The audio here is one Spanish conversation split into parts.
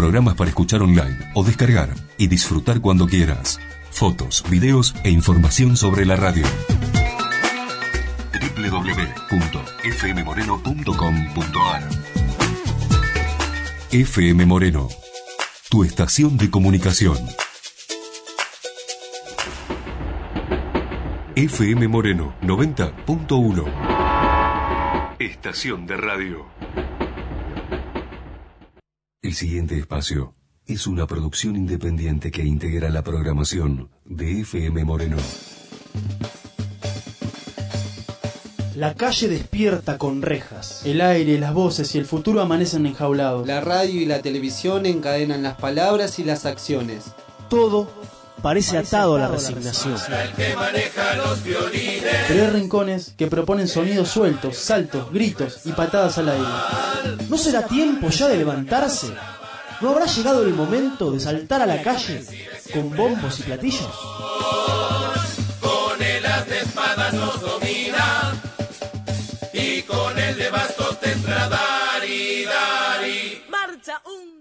programas para escuchar online o descargar y disfrutar cuando quieras. Fotos, videos e información sobre la radio. www.fmmoreno.com.ar FM Moreno, tu estación de comunicación. FM Moreno 90.1. Estación de radio. El siguiente espacio es una producción independiente que integra la programación de FM Moreno. La calle despierta con rejas. El aire, las voces y el futuro amanecen enjaulados. La radio y la televisión encadenan las palabras y las acciones. Todo parece atado a la resignación. Pero hay rincones que proponen sonidos sueltos, saltos, gritos y patadas al aire. ¿No será tiempo ya de levantarse? ¿No habrá llegado el momento de saltar a la calle con bombos y platillos? Con el as de espadas nos domina y con el de bastos tendrá Dari. Marcha un...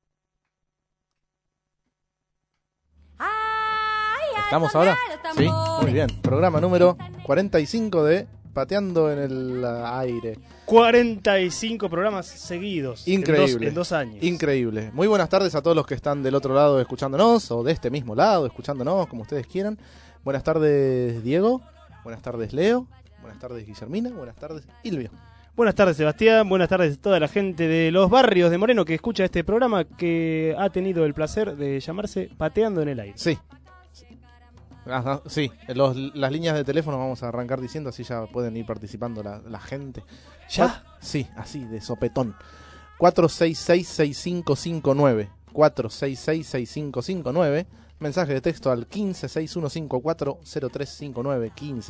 ¿Estamos ahora? Sí, muy bien. Programa número 45 de Pateando en el Aire. 45 programas seguidos. Increíble. En dos años. Increíble. Muy buenas tardes a todos los que están del otro lado escuchándonos, o de este mismo lado escuchándonos, como ustedes quieran. Buenas tardes, Diego. Buenas tardes, Leo. Buenas tardes, Guillermina. Buenas tardes, Ilvio. Buenas tardes, Sebastián. Buenas tardes a toda la gente de los barrios de Moreno que escucha este programa, que ha tenido el placer de llamarse Pateando en el Aire. Sí. Ajá, sí, las líneas de teléfono vamos a arrancar diciendo, así ya pueden ir participando la gente. ¿Ya? Sí, así, de sopetón. 466-6559. 466-6559. Mensaje de texto al 1561540359.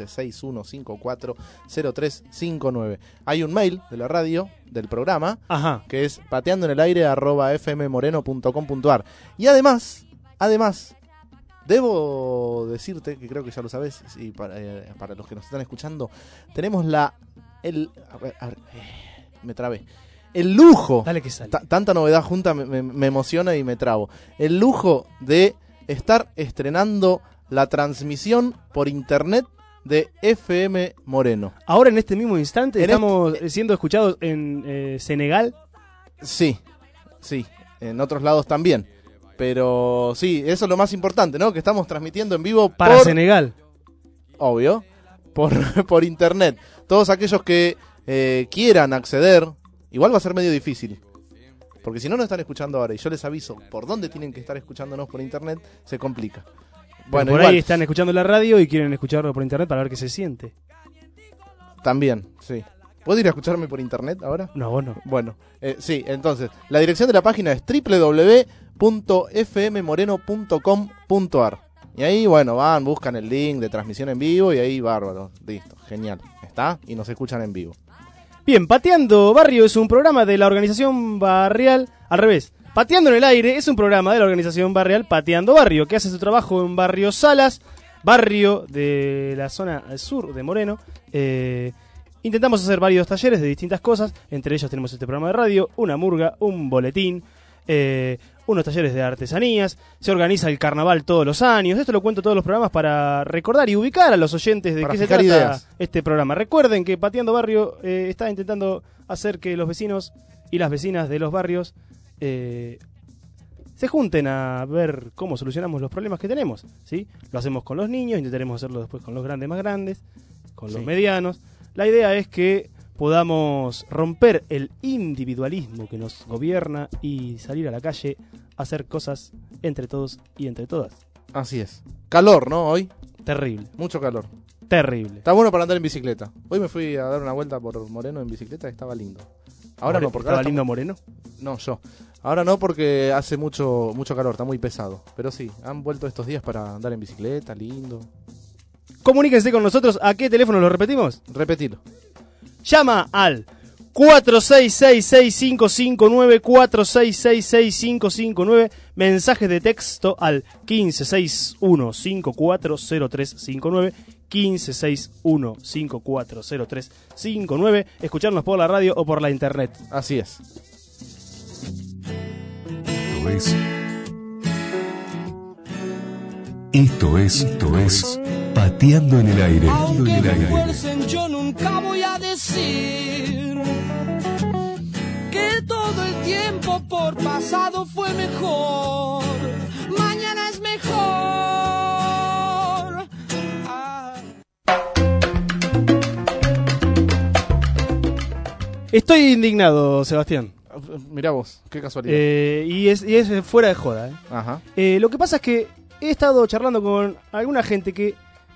1561540359. Hay un mail de la radio, del programa, ajá, que es pateandoenelaire@fmmoreno.com.ar. Y además, debo decirte, que creo que ya lo sabes, y para los que nos están escuchando, tenemos me trabé. El lujo, dale que sale. Tanta novedad junta me emociona y me trabo. El lujo de estar estrenando la transmisión por internet de FM Moreno. Ahora en este mismo instante estamos siendo escuchados en Senegal. Sí, en otros lados también. Pero sí, eso es lo más importante, ¿no? Que estamos transmitiendo en vivo para Senegal. Obvio. Por internet. Todos aquellos que quieran acceder, igual va a ser medio difícil. Porque si no nos están escuchando ahora y yo les aviso por dónde tienen que estar escuchándonos por internet, se complica. Bueno, por ahí están escuchando la radio y quieren escucharlo por internet para ver qué se siente. También, sí. ¿Puedo ir a escucharme por internet ahora? No, vos no. Bueno, sí, entonces, la dirección de la página es www.fmmoreno.com.ar. Y ahí, bueno, buscan el link de transmisión en vivo y ahí, bárbaro, listo, genial, está, y nos escuchan en vivo. Bien, Pateando Barrio es un programa de la organización barrial, al revés, Pateando en el Aire es un programa de la organización barrial Pateando Barrio, que hace su trabajo en Barrio Salas, barrio de la zona sur de Moreno. Intentamos hacer varios talleres de distintas cosas, entre ellos tenemos este programa de radio, una murga, un boletín, unos talleres de artesanías, se organiza el carnaval todos los años. Esto lo cuento todos los programas para recordar y ubicar a los oyentes de qué se trata ideas. Este programa. Recuerden que Pateando Barrio está intentando hacer que los vecinos y las vecinas de los barrios se junten a ver cómo solucionamos los problemas que tenemos, ¿sí? Lo hacemos con los niños, intentaremos hacerlo después con los grandes más grandes, con los medianos. La idea es que podamos romper el individualismo que nos gobierna y salir a la calle a hacer cosas entre todos y entre todas. Así es. Calor, ¿no? Hoy. Terrible. Mucho calor. Terrible. Está bueno para andar en bicicleta. Hoy me fui a dar una vuelta por Moreno en bicicleta y estaba lindo. Ahora no, porque ¿Estaba lindo Moreno? No, yo. Ahora no, porque hace mucho calor, está muy pesado. Pero sí, han vuelto estos días para andar en bicicleta, lindo. Comuníquense con nosotros. ¿A qué teléfono lo repetimos? Repetilo. Llama al 4666-559, 4666-559, mensajes de texto al 1561-540359, 1561-540359, escucharnos por la radio o por la internet. Así es. Tu Esto es Pateando en el Aire. Aunque me fuercen, yo nunca voy a decir que todo el tiempo por pasado fue mejor. Mañana es mejor. Estoy indignado, Sebastián. Mirá vos, qué casualidad. Y es fuera de joda. Ajá. Lo que pasa es que he estado charlando con alguna gente que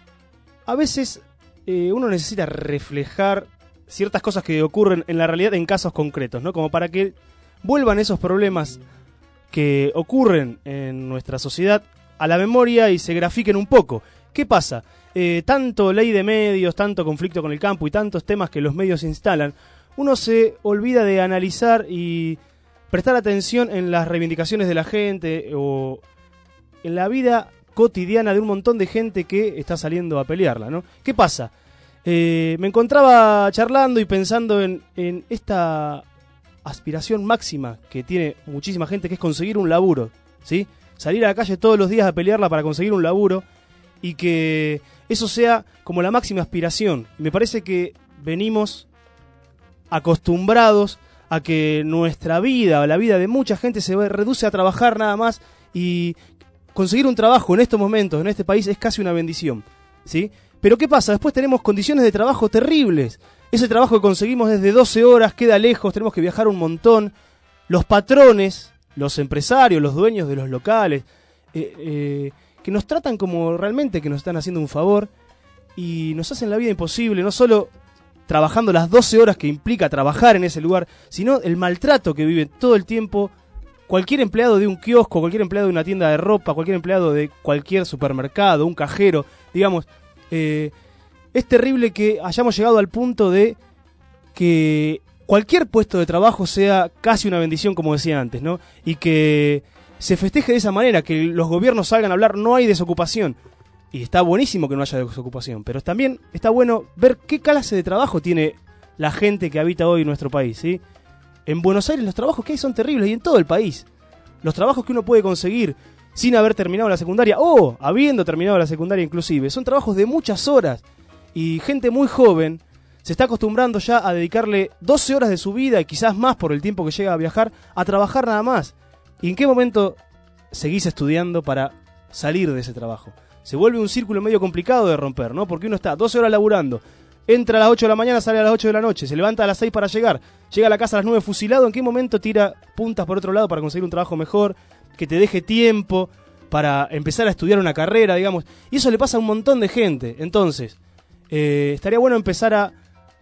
a veces uno necesita reflejar ciertas cosas que ocurren en la realidad en casos concretos, ¿no? Como para que vuelvan esos problemas que ocurren en nuestra sociedad a la memoria y se grafiquen un poco. ¿Qué pasa? Tanto ley de medios, tanto conflicto con el campo y tantos temas que los medios instalan, uno se olvida de analizar y prestar atención en las reivindicaciones de la gente o en la vida cotidiana de un montón de gente que está saliendo a pelearla, ¿no? ¿Qué pasa? Me encontraba charlando y pensando en esta aspiración máxima que tiene muchísima gente, que es conseguir un laburo, ¿sí? Salir a la calle todos los días a pelearla para conseguir un laburo y que eso sea como la máxima aspiración. Me parece que venimos acostumbrados a que nuestra vida o la vida de mucha gente se reduce a trabajar nada más, y conseguir un trabajo en estos momentos, en este país, es casi una bendición, ¿sí? Pero ¿qué pasa? Después tenemos condiciones de trabajo terribles. Ese trabajo que conseguimos desde 12 horas queda lejos, tenemos que viajar un montón. Los patrones, los empresarios, los dueños de los locales, que nos tratan como realmente que nos están haciendo un favor y nos hacen la vida imposible, no solo trabajando las 12 horas que implica trabajar en ese lugar, sino el maltrato que vive todo el tiempo cualquier empleado de un kiosco, cualquier empleado de una tienda de ropa, cualquier empleado de cualquier supermercado, un cajero, digamos. Es terrible que hayamos llegado al punto de que cualquier puesto de trabajo sea casi una bendición, como decía antes, ¿no? Y que se festeje de esa manera, que los gobiernos salgan a hablar, no hay desocupación. Y está buenísimo que no haya desocupación, pero también está bueno ver qué clase de trabajo tiene la gente que habita hoy en nuestro país, ¿sí? En Buenos Aires los trabajos que hay son terribles, y en todo el país. Los trabajos que uno puede conseguir sin haber terminado la secundaria, o habiendo terminado la secundaria inclusive, son trabajos de muchas horas. Y gente muy joven se está acostumbrando ya a dedicarle 12 horas de su vida, y quizás más por el tiempo que llega a viajar, a trabajar nada más. ¿Y en qué momento seguís estudiando para salir de ese trabajo? Se vuelve un círculo medio complicado de romper, ¿no? Porque uno está 12 horas laburando, entra a las 8 de la mañana, sale a las 8 de la noche, se levanta a las 6 para llegar, llega a la casa a las 9 fusilado. ¿En qué momento tira puntas por otro lado para conseguir un trabajo mejor, que te deje tiempo para empezar a estudiar una carrera, digamos? Y eso le pasa a un montón de gente. Entonces, estaría bueno empezar a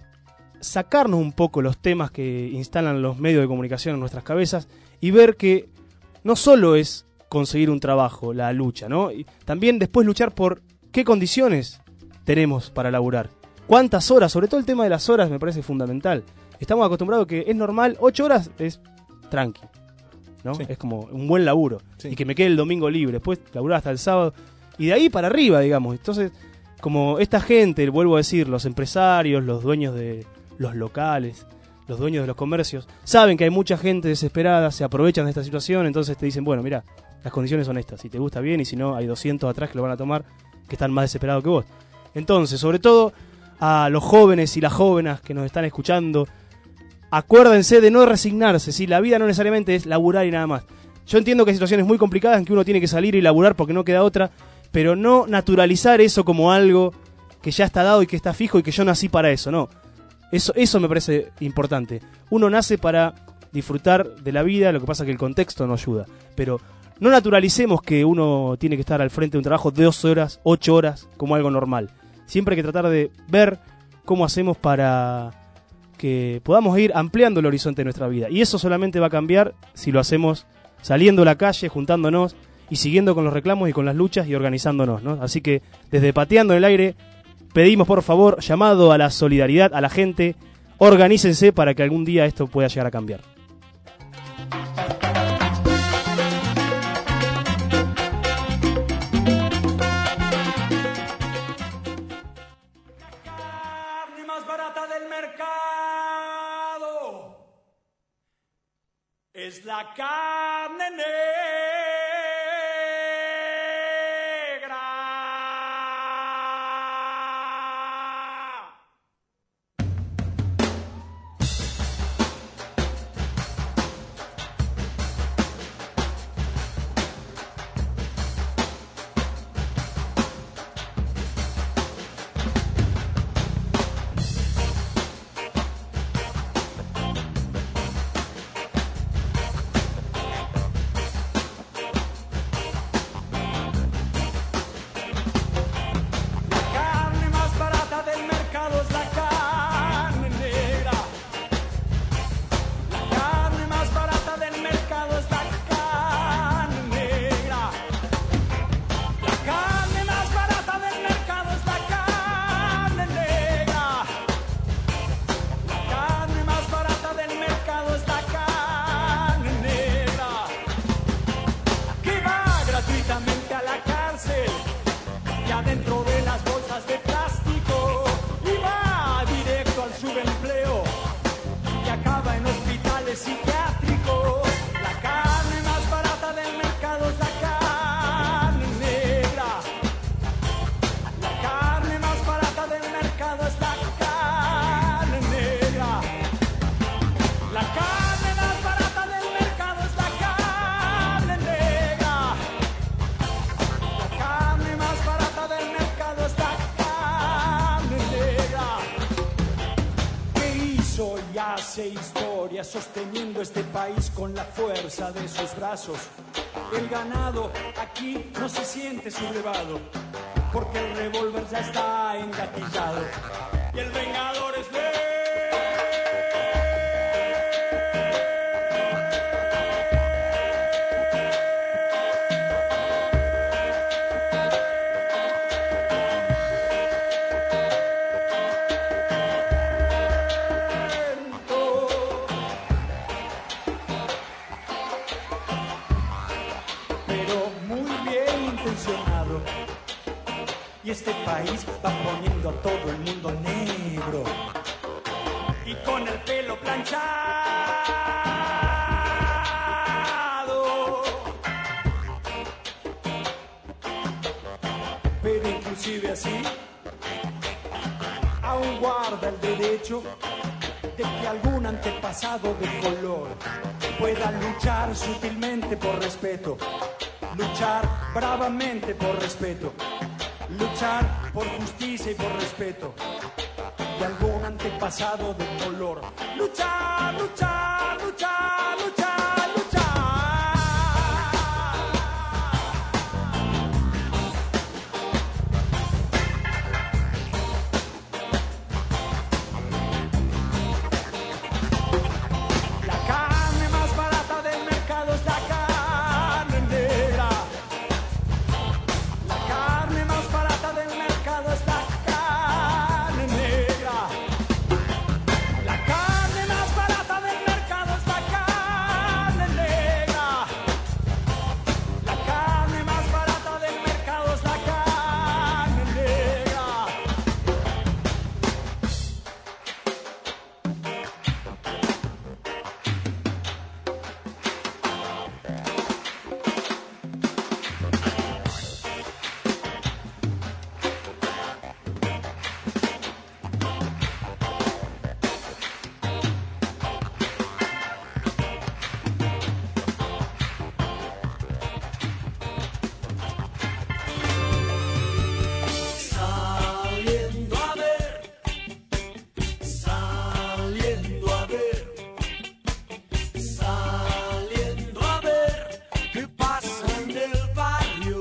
sacarnos un poco los temas que instalan los medios de comunicación en nuestras cabezas y ver que no solo es conseguir un trabajo la lucha, ¿no? Y también después luchar por qué condiciones tenemos para laburar. ¿Cuántas horas? Sobre todo el tema de las horas me parece fundamental. Estamos acostumbrados que es normal, 8 horas es tranqui, ¿no? Sí. Es como un buen laburo. Sí. Y que me quede el domingo libre, después laburar hasta el sábado. Y de ahí para arriba, digamos. Entonces, como esta gente, vuelvo a decir, los empresarios, los dueños de los locales, los dueños de los comercios, saben que hay mucha gente desesperada, se aprovechan de esta situación, entonces te dicen, bueno, mira, las condiciones son estas, si te gusta bien, y si no, hay 200 atrás que lo van a tomar, que están más desesperados que vos. Entonces, sobre todo a los jóvenes y las jóvenes que nos están escuchando, acuérdense de no resignarse, ¿sí? La vida no necesariamente es laburar y nada más. Yo entiendo que hay situaciones muy complicadas en que uno tiene que salir y laburar porque no queda otra, pero no naturalizar eso como algo que ya está dado y que está fijo y que yo nací para eso, no. Eso me parece importante. Uno nace para disfrutar de la vida, lo que pasa es que el contexto no ayuda. Pero no naturalicemos que uno tiene que estar al frente de un trabajo de 2 horas, 8 horas, como algo normal. Siempre hay que tratar de ver cómo hacemos para que podamos ir ampliando el horizonte de nuestra vida. Y eso solamente va a cambiar si lo hacemos saliendo a la calle, juntándonos y siguiendo con los reclamos y con las luchas y organizándonos, ¿no? Así que desde Pateando en el Aire pedimos, por favor, llamado a la solidaridad, a la gente, organícense para que algún día esto pueda llegar a cambiar. Es la carne negra hace historia sosteniendo este país con la fuerza de sus brazos. El ganado aquí no se siente sublevado, porque el revólver ya está engatillado. Y el vengador es y este país va poniendo a todo el mundo negro y con el pelo planchado. Pero inclusive así aún guarda el derecho de que algún antepasado de color pueda luchar sutilmente por respeto, luchar bravamente por respeto, luchar por justicia y por respeto de algún antepasado de color. Luchar, luchar, luchar, luchar, luchar. La carne más barata del mercado es la carne negra. La carne más barata del mercado es la carne negra. La carne más barata del mercado es la carne negra. La carne más barata del mercado es la carne negra. Saliendo a ver, saliendo a ver, saliendo a ver qué pasa en el barrio.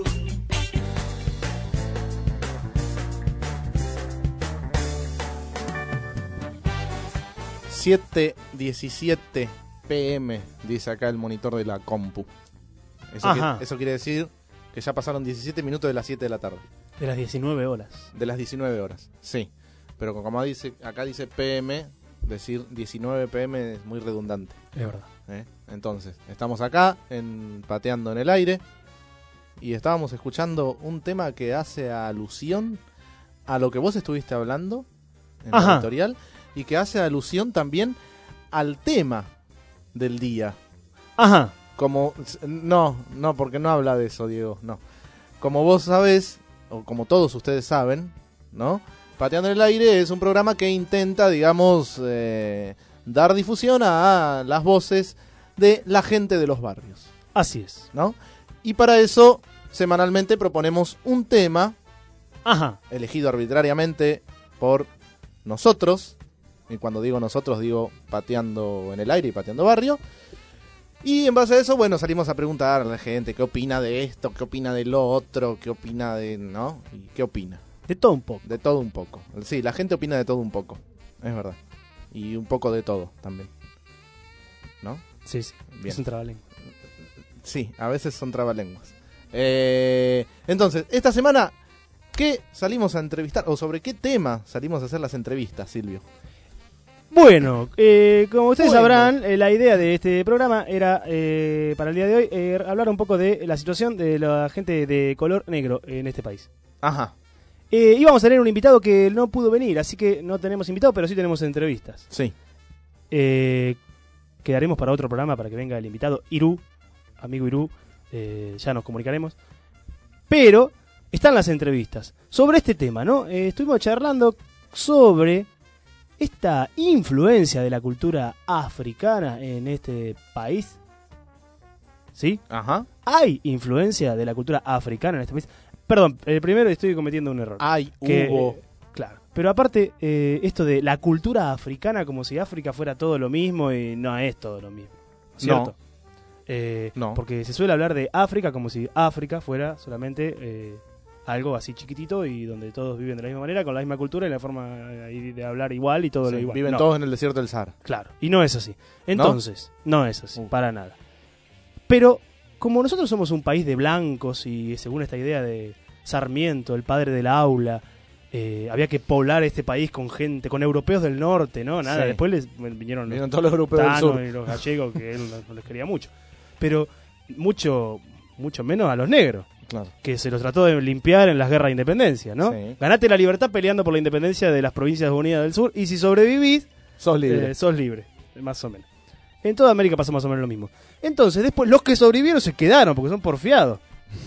7:17 PM, dice acá el monitor de la compu. Eso quiere decir que ya pasaron 17 minutos de las 7 de la tarde. De las 19 horas. De las 19 horas, sí. Pero como dice, acá dice PM, decir 19 PM es muy redundante. Es verdad. Entonces, estamos acá, pateando en el aire, y estábamos escuchando un tema que hace alusión a lo que vos estuviste hablando en la editorial, y que hace alusión también al tema del día. Ajá. Como, no, porque no habla de eso, Diego, no. Como vos sabés, o como todos ustedes saben, ¿no? Pateando en el Aire es un programa que intenta, digamos, dar difusión a las voces de la gente de los barrios. Así es. ¿No? Y para eso, semanalmente proponemos un tema, elegido arbitrariamente por nosotros, y cuando digo nosotros digo Pateando en el Aire y Pateando Barrio. Y en base a eso, bueno, salimos a preguntar a la gente qué opina de esto, qué opina de lo otro, qué opina de, ¿no? ¿Y qué opina? De todo un poco. De todo un poco. Sí, la gente opina de todo un poco, es verdad. Y un poco de todo también, ¿no? Sí, sí. Bien. Es un trabalengua. Sí, a veces son trabalenguas. Entonces, esta semana, ¿qué salimos a entrevistar? ¿O sobre qué tema salimos a hacer las entrevistas, Silvio? Bueno, como ustedes sabrán, la idea de este programa era, para el día de hoy, hablar un poco de la situación de la gente de color negro en este país. Ajá. Íbamos a tener un invitado que no pudo venir, así que no tenemos invitado, pero sí tenemos entrevistas. Sí. Quedaremos para otro programa para que venga el invitado Irú, amigo Irú, ya nos comunicaremos. Pero están las entrevistas sobre este tema, ¿no? Estuvimos charlando sobre esta influencia de la cultura africana en este país. ¿Sí? Ajá. ¿Hay influencia de la cultura africana en este país? Perdón, primero estoy cometiendo un error. Hubo. Claro. Pero aparte, esto de la cultura africana, como si África fuera todo lo mismo, y no es todo lo mismo, ¿cierto? No. Porque se suele hablar de África como si África fuera solamente algo así chiquitito y donde todos viven de la misma manera, con la misma cultura y la forma de hablar igual y todo Sí, lo igual. viven No. todos en el desierto del Sahara. Claro, y no es así. Entonces, no es así, para nada. Pero como nosotros somos un país de blancos y según esta idea de Sarmiento, el padre del aula, había que poblar este país con gente, con europeos del norte, ¿no? Nada, Sí. después vinieron todos los europeos del sur. y los gallegos, que él no les quería mucho. Pero mucho menos a los negros. Claro. Que se los trató de limpiar en las guerras de independencia, ¿no? Sí. Ganate la libertad peleando por la independencia de las provincias unidas del sur y si sobrevivís, Sos libre. sos libre, más o menos. En toda América pasó más o menos lo mismo. Entonces, después los que sobrevivieron se quedaron porque son porfiados.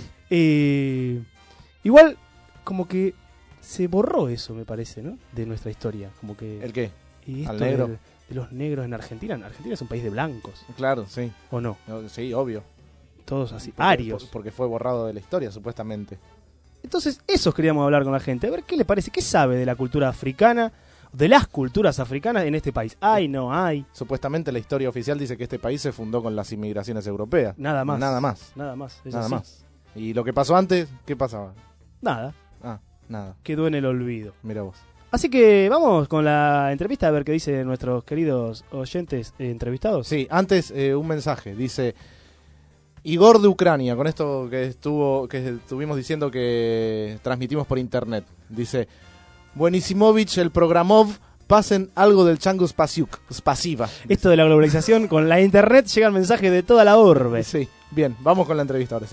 Igual, como que se borró eso, me parece, ¿no? De nuestra historia. Como que ¿El qué? y esto ¿Al negro? de los negros en Argentina. Argentina es un país de blancos, Claro, sí. ¿o no? Sí, obvio. Todos así, Porque- arios. Porque fue borrado de la historia, supuestamente. Entonces, esos queríamos hablar con la gente. A ver qué le parece, qué sabe de la cultura africana, de las culturas africanas en este país. Hay, no hay, Supuestamente la historia oficial dice que este país se fundó con las inmigraciones europeas. nada más. Nada más. Nada más. es Nada así. más. ¿Y lo que pasó antes? ¿Qué pasaba? Nada. Ah, nada. Quedó en el olvido. Mira vos. Así que vamos con la entrevista a ver qué dicen nuestros queridos oyentes entrevistados. Sí, antes un mensaje. Dice Igor de Ucrania, con esto que estuvimos diciendo que transmitimos por internet. Dice: Buenisimovich, el programov, pasen algo del Chango Spasiva. Esto de la globalización, con la internet llega el mensaje de toda la orbe. Sí, bien, vamos con la entrevista ahora sí.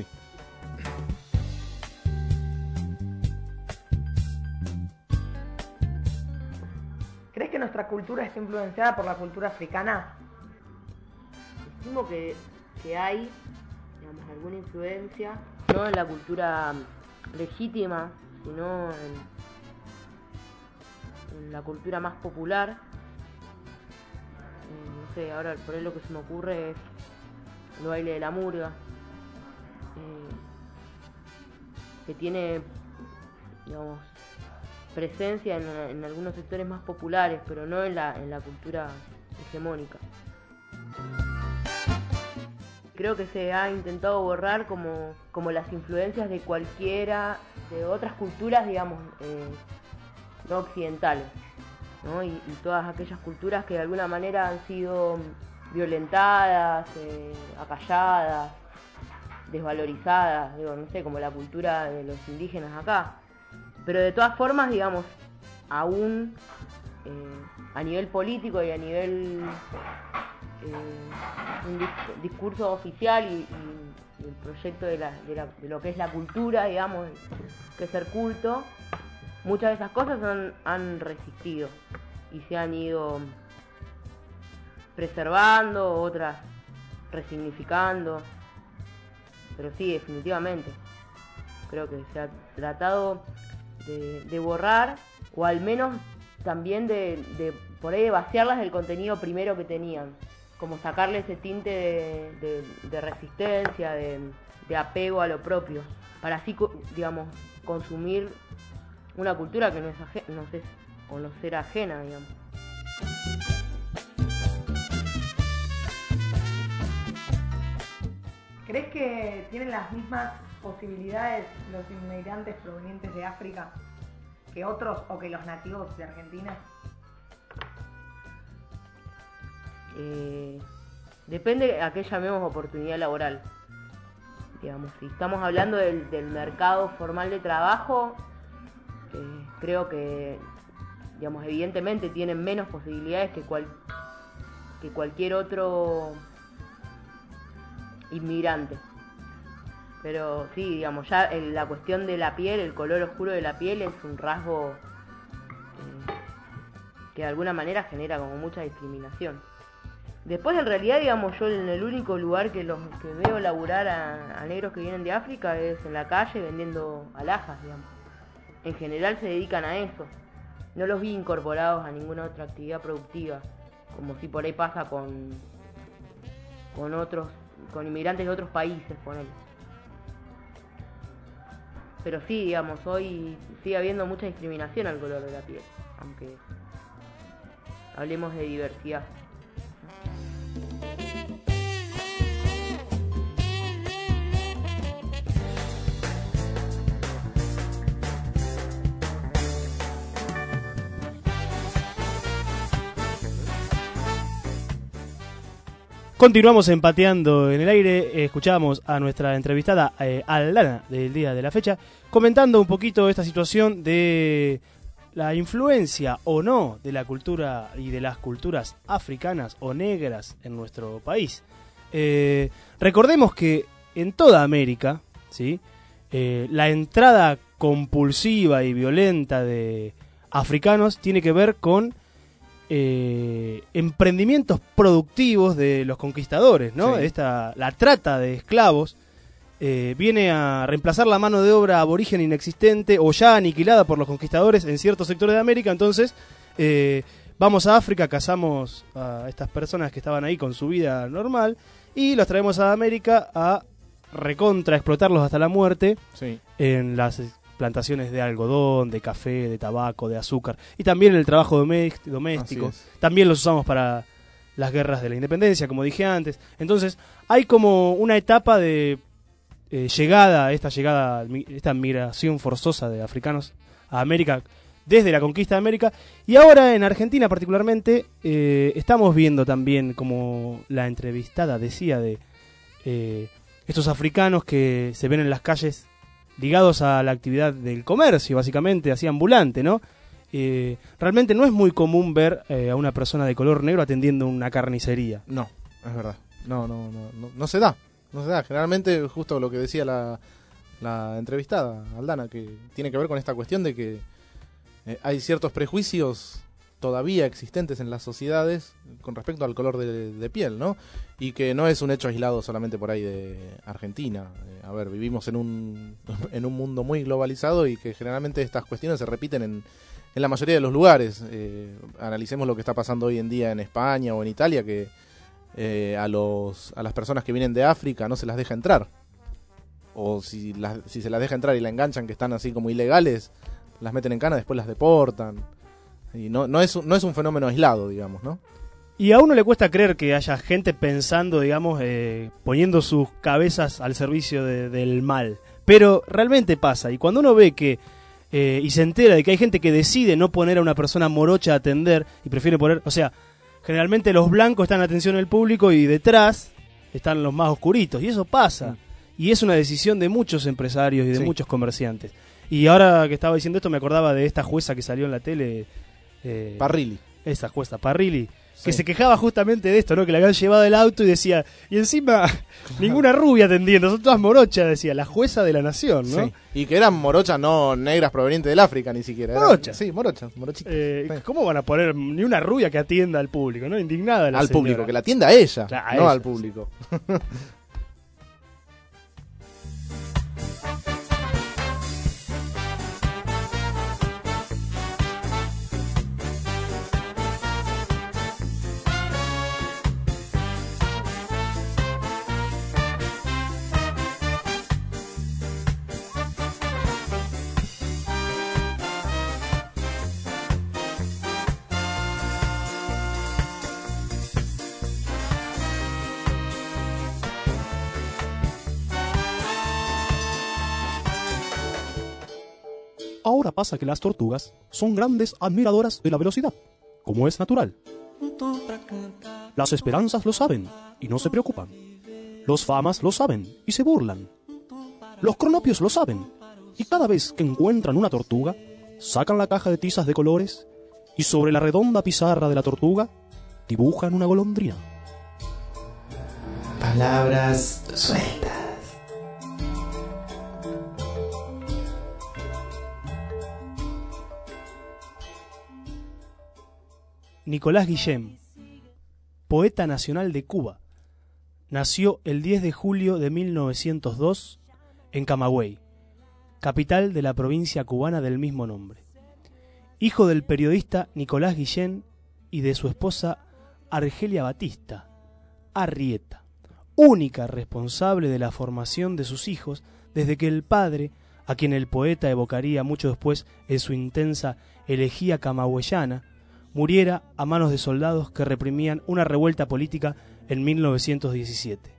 ¿Crees que nuestra cultura está influenciada por la cultura africana? Estimo que hay, digamos, alguna influencia, no en la cultura legítima, sino en la cultura más popular. No sé, ahora por ahí lo que se me ocurre es el baile de la murga, que tiene, digamos, presencia en algunos sectores más populares, pero no en la cultura hegemónica. Creo que se ha intentado borrar como las influencias de cualquiera, de otras culturas, digamos, no occidentales, ¿no? Y todas aquellas culturas que de alguna manera han sido violentadas, acalladas, desvalorizadas, digo, no sé, como la cultura de los indígenas acá. Pero de todas formas, digamos, aún a nivel político y a nivel un discurso oficial y el proyecto de lo que es la cultura, digamos, que es ser culto, muchas de esas cosas han resistido y se han ido preservando, otras resignificando, pero sí, definitivamente creo que se ha tratado de borrar, o al menos también de por ahí de vaciarlas del contenido primero que tenían, como sacarle ese tinte de resistencia, de apego a lo propio, para así, digamos, consumir una cultura que no es o no ser ajena, digamos. ¿Crees que tienen las mismas posibilidades los inmigrantes provenientes de África que otros o que los nativos de Argentina? Depende a qué llamemos oportunidad laboral. Digamos, si estamos hablando del mercado formal de trabajo, creo que, digamos, evidentemente tienen menos posibilidades que cualquier otro inmigrante. Pero sí, digamos, ya la cuestión de la piel, el color oscuro de la piel es un rasgo que de alguna manera genera como mucha discriminación. Después, en realidad, digamos, yo en el único lugar que veo laburar a negros que vienen de África es en la calle vendiendo alhajas, digamos. En general se dedican a eso. No los vi incorporados a ninguna otra actividad productiva, como si por ahí pasa con inmigrantes de otros países, ponele. Pero sí, digamos, hoy sigue habiendo mucha discriminación al color de la piel. aunque hablemos de diversidad. Continuamos empateando en el aire. Escuchábamos a nuestra entrevistada Aldana del día de la fecha comentando un poquito esta situación de la influencia o no de la cultura y de las culturas africanas o negras en nuestro país. Recordemos que en toda América, ¿sí? La entrada compulsiva y violenta de africanos tiene que ver con emprendimientos productivos de los conquistadores, ¿no? Sí. La trata de esclavos viene a reemplazar la mano de obra aborigen inexistente o ya aniquilada por los conquistadores en ciertos sectores de América. Entonces vamos a África, cazamos a estas personas que estaban ahí con su vida normal y los traemos a América a recontra explotarlos hasta la muerte en las plantaciones de algodón, de café, de tabaco, de azúcar y también el trabajo doméstico. También los usamos para las guerras de la independencia, como dije antes. Entonces hay como una etapa de esta migración forzosa de africanos a América desde la conquista de América, y ahora en Argentina particularmente estamos viendo también, como la entrevistada decía, de estos africanos que se ven en las calles ligados a la actividad del comercio, básicamente, así ambulante, ¿no? Realmente no es muy común ver a una persona de color negro atendiendo una carnicería. No, es verdad. No se da. No se da. Generalmente, justo lo que decía la entrevistada, Aldana, que tiene que ver con esta cuestión de que hay ciertos prejuicios todavía existentes en las sociedades con respecto al color de piel, ¿no? Y que no es un hecho aislado solamente por ahí de Argentina. A ver, vivimos en un mundo muy globalizado y que generalmente estas cuestiones se repiten en la mayoría de los lugares. Analicemos lo que está pasando hoy en día en España o en Italia, que a las personas que vienen de África no se las deja entrar. O si se las deja entrar y la enganchan, que están así como ilegales, las meten en cana, después las deportan. Y no es un fenómeno aislado, digamos, ¿no? Y a uno le cuesta creer que haya gente pensando, digamos, poniendo sus cabezas al servicio del mal. Pero realmente pasa. Y cuando uno ve que y se entera de que hay gente que decide no poner a una persona morocha a atender y prefiere poner... O sea, generalmente los blancos están en atención del público y detrás están los más oscuritos. Y eso pasa. Y es una decisión de muchos empresarios y de muchos comerciantes. Y ahora que estaba diciendo esto me acordaba de esta jueza que salió en la tele... Parrilli. Esa jueza, Parrilli, que se quejaba justamente de esto, ¿no? Que la habían llevado el auto y decía, y encima ninguna rubia atendiendo, son todas morochas, decía, la jueza de la nación, ¿no? Sí. Y que eran morochas no negras provenientes del África ni siquiera. Morochas. Sí, morochitas. ¿Cómo van a poner ni una rubia que atienda al público, ¿no? Indignada la al señora. Público, que la atienda a ella, claro, no ella, al público. Ahora pasa que las tortugas son grandes admiradoras de la velocidad, como es natural. Las esperanzas lo saben y no se preocupan. Los famas lo saben y se burlan. Los cronopios lo saben y cada vez que encuentran una tortuga, sacan la caja de tizas de colores y sobre la redonda pizarra de la tortuga dibujan una golondrina. Palabras sueltas. Nicolás Guillén, poeta nacional de Cuba, nació el 10 de julio de 1902 en Camagüey, capital de la provincia cubana del mismo nombre. Hijo del periodista Nicolás Guillén y de su esposa Argelia Batista, Arrieta, única responsable de la formación de sus hijos desde que el padre a quien el poeta evocaría mucho después en su intensa elegía camagüeyana, muriera a manos de soldados que reprimían una revuelta política en 1917.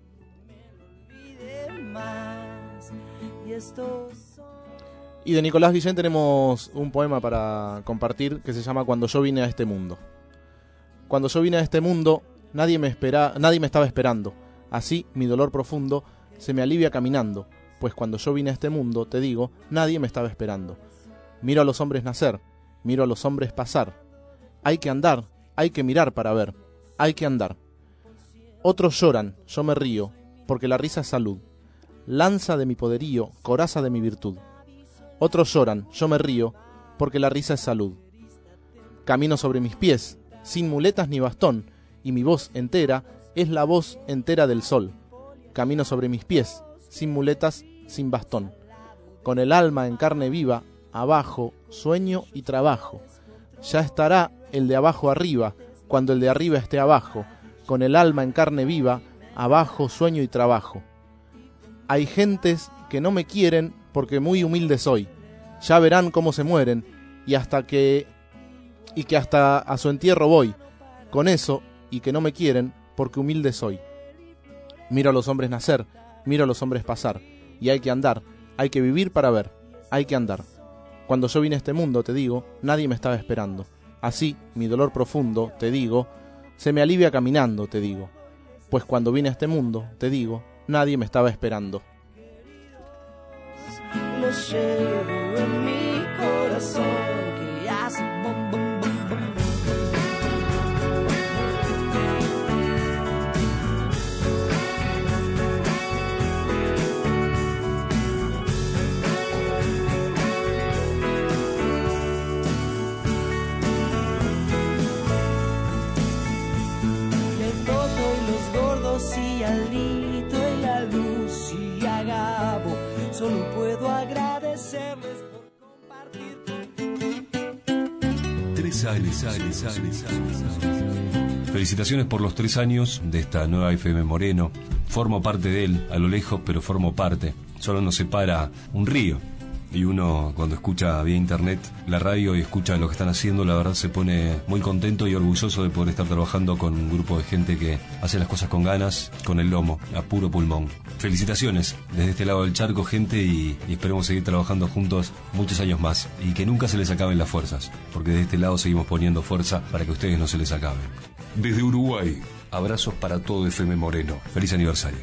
Y de Nicolás Guillén tenemos un poema para compartir que se llama Cuando yo vine a este mundo. Cuando yo vine a este mundo, nadie me estaba esperando. Así, mi dolor profundo se me alivia caminando, pues cuando yo vine a este mundo, te digo, nadie me estaba esperando. Miro a los hombres nacer, miro a los hombres pasar. Hay que andar, hay que mirar para ver, hay que andar. Otros lloran, yo me río, porque la risa es salud. Lanza de mi poderío, coraza de mi virtud. Otros lloran, yo me río, porque la risa es salud. Camino sobre mis pies, sin muletas ni bastón, y mi voz entera es la voz entera del sol. Camino sobre mis pies, sin muletas, sin bastón. Con el alma en carne viva, abajo, sueño y trabajo. Ya estará el de abajo arriba, cuando el de arriba esté abajo. Con el alma en carne viva, abajo, sueño y trabajo. Hay gentes que no me quieren porque muy humilde soy. Ya verán cómo se mueren, y que hasta a su entierro voy. Con eso, y que no me quieren porque humilde soy. Miro a los hombres nacer, miro a los hombres pasar, y hay que andar, hay que vivir para ver, hay que andar. Cuando yo vine a este mundo, te digo, nadie me estaba esperando. Así, mi dolor profundo, te digo, se me alivia caminando, te digo. Pues cuando vine a este mundo, te digo, nadie me estaba esperando. Lo llevo en mi corazón que hace bom bom bom bom. El Toto y los gordos y al Lito y la Luz y a Gabo, solo puedo agradecerles por compartir. 3 años. Felicitaciones por los 3 años de esta nueva FM Moreno. Formo parte de él, a lo lejos, pero formo parte. Solo nos separa un río. Y uno, cuando escucha vía internet la radio y escucha lo que están haciendo, la verdad se pone muy contento y orgulloso de poder estar trabajando con un grupo de gente que hace las cosas con ganas, con el lomo, a puro pulmón. Felicitaciones desde este lado del charco, gente, y esperemos seguir trabajando juntos muchos años más y que nunca se les acaben las fuerzas, porque de este lado seguimos poniendo fuerza para que a ustedes no se les acaben. Desde Uruguay, abrazos para todo FM Moreno. Feliz aniversario.